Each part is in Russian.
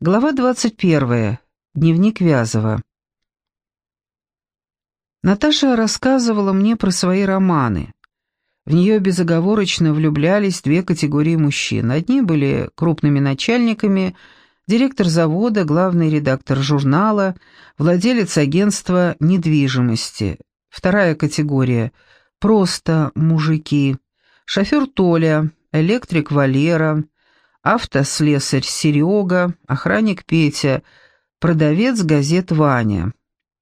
Глава 21. Дневник Вязова. Наташа рассказывала мне про свои романы. В нее безоговорочно влюблялись две категории мужчин. Одни были крупными начальниками, директор завода, главный редактор журнала, владелец агентства недвижимости. Вторая категория – просто мужики. Шофер Толя, электрик Валера, автослесарь Серега, охранник Петя, продавец газет Ваня.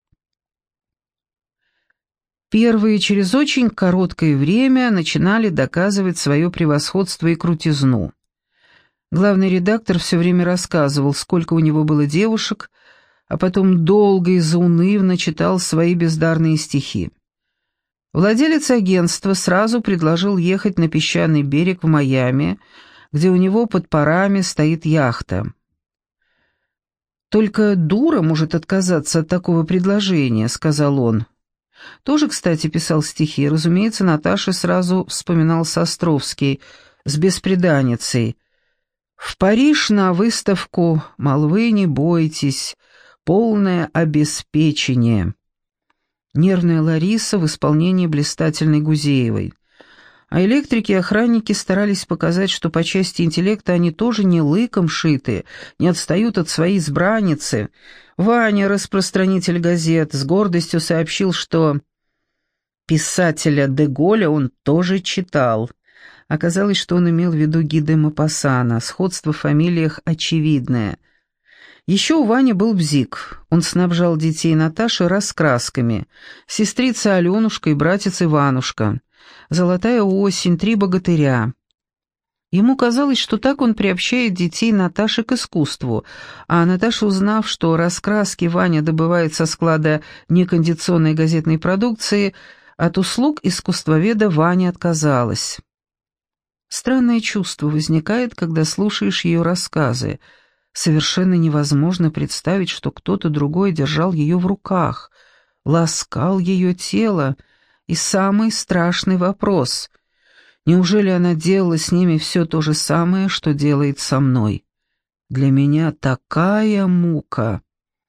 Первые через очень короткое время начинали доказывать свое превосходство и крутизну. Главный редактор все время рассказывал, сколько у него было девушек, а потом долго и заунывно читал свои бездарные стихи. Владелец агентства сразу предложил ехать на песчаный берег в Майами, где у него под парами стоит яхта. «Только дура может отказаться от такого предложения», — сказал он. Тоже, кстати, писал стихи. Разумеется, Наташе сразу вспоминался Островский с «Бесприданницей». «В Париж на выставку, молвы не бойтесь, полное обеспечение». Нервная Лариса в исполнении блистательной Гузеевой. А электрики и охранники старались показать, что по части интеллекта они тоже не лыком шиты, не отстают от своей избранницы. Ваня, распространитель газет, с гордостью сообщил, что писателя де Голля он тоже читал. Оказалось, что он имел в виду Ги де Мопассана, сходство в фамилиях очевидное. Еще у Вани был бзик. Он снабжал детей Наташи раскрасками. Сестрица Аленушка и братец Иванушка. «Золотая осень», «Три богатыря». Ему казалось, что так он приобщает детей Наташи к искусству, а Наташа, узнав, что раскраски Ваня добывает со склада некондиционной газетной продукции, от услуг искусствоведа Ваня отказалась. Странное чувство возникает, когда слушаешь ее рассказы. Совершенно невозможно представить, что кто-то другой держал ее в руках, ласкал ее тело. И самый страшный вопрос — неужели она делала с ними все то же самое, что делает со мной? Для меня такая мука.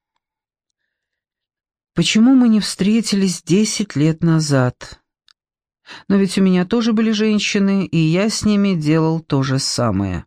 Почему мы не встретились 10 лет назад? Но ведь у меня тоже были женщины, и я с ними делал то же самое.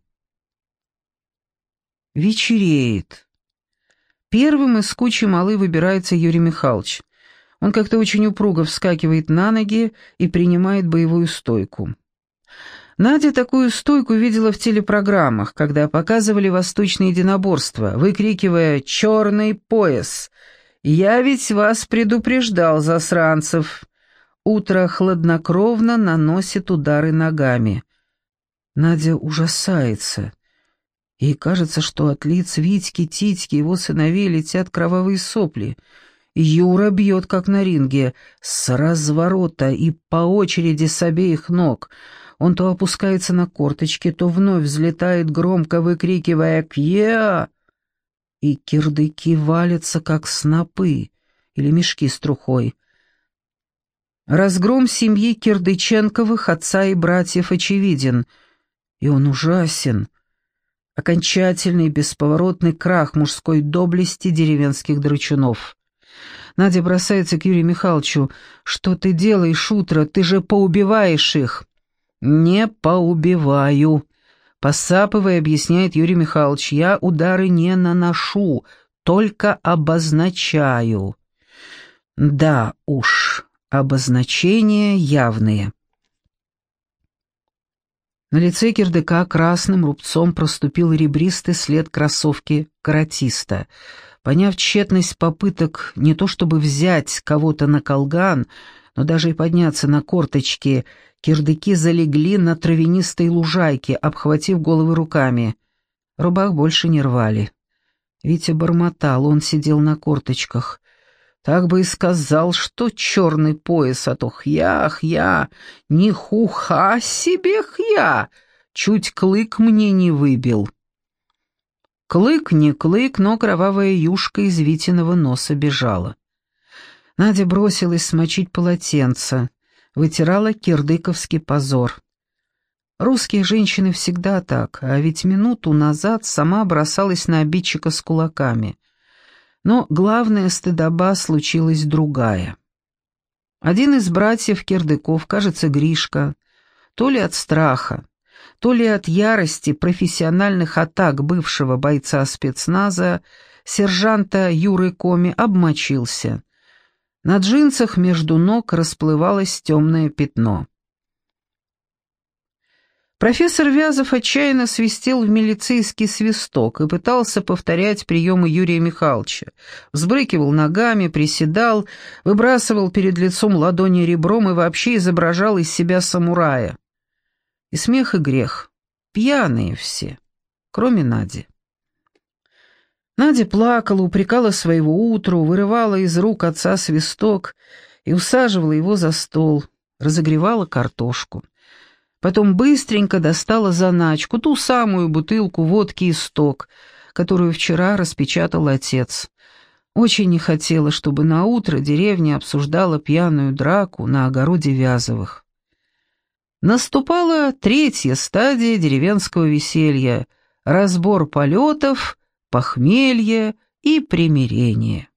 Вечереет. Первым из кучи малы выбирается Юрий Михайлович. Он как-то очень упруго вскакивает на ноги и принимает боевую стойку. Надя такую стойку видела в телепрограммах, когда показывали восточные единоборства, выкрикивая «Черный пояс! Я ведь вас предупреждал, засранцев!» Утро хладнокровно наносит удары ногами. Надя ужасается. Ей кажется, что от лиц Витьки, Титьки, его сыновей летят кровавые сопли. Юра бьет, как на ринге, с разворота и по очереди с обеих ног. Он то опускается на корточки, то вновь взлетает, громко выкрикивая «Кья!». И кирдыки валятся, как снопы или мешки с трухой. Разгром семьи Кирдыченковых, отца и братьев, очевиден, и он ужасен. Окончательный бесповоротный крах мужской доблести деревенских драчунов. Надя бросается к Юрию Михайловичу. «Что ты делаешь, утро? Ты же поубиваешь их!» «Не поубиваю», — посапывая, объясняет Юрий Михайлович. «Я удары не наношу, только обозначаю». «Да уж, обозначения явные». На лице кирдыка красным рубцом проступил ребристый след кроссовки каратиста. Поняв тщетность попыток не то чтобы взять кого-то на колган, но даже и подняться на корточки, кирдыки залегли на травянистой лужайке, обхватив головы руками. Рубах больше не рвали. Витя бормотал, он сидел на корточках. Так бы и сказал, что черный пояс, а то хья, не хуха себе хья, чуть клык мне не выбил. Клык не клык, но кровавая юшка из Витиного носа бежала. Надя бросилась смочить полотенце, вытирала кирдыковский позор. Русские женщины всегда так, а ведь минуту назад сама бросалась на обидчика с кулаками. Но главная стыдоба случилась другая. Один из братьев Кирдыков, кажется, Гришка, то ли от страха, то ли от ярости профессиональных атак бывшего бойца спецназа, сержанта Юры Коми, обмочился. На джинсах между ног расплывалось темное пятно. Профессор Вязов отчаянно свистел в милицейский свисток и пытался повторять приемы Юрия Михайловича. Взбрыкивал ногами, приседал, выбрасывал перед лицом ладони ребром и вообще изображал из себя самурая. И смех, и грех. Пьяные все, кроме Нади. Надя плакала, упрекала своего утру, вырывала из рук отца свисток и усаживала его за стол, разогревала картошку. Потом быстренько достала заначку, ту самую бутылку водки «Исток», которую вчера распечатал отец. Очень не хотела, чтобы наутро деревня обсуждала пьяную драку на огороде Вязовых. Наступала третья стадия деревенского веселья — разбор полетов, похмелье и примирение.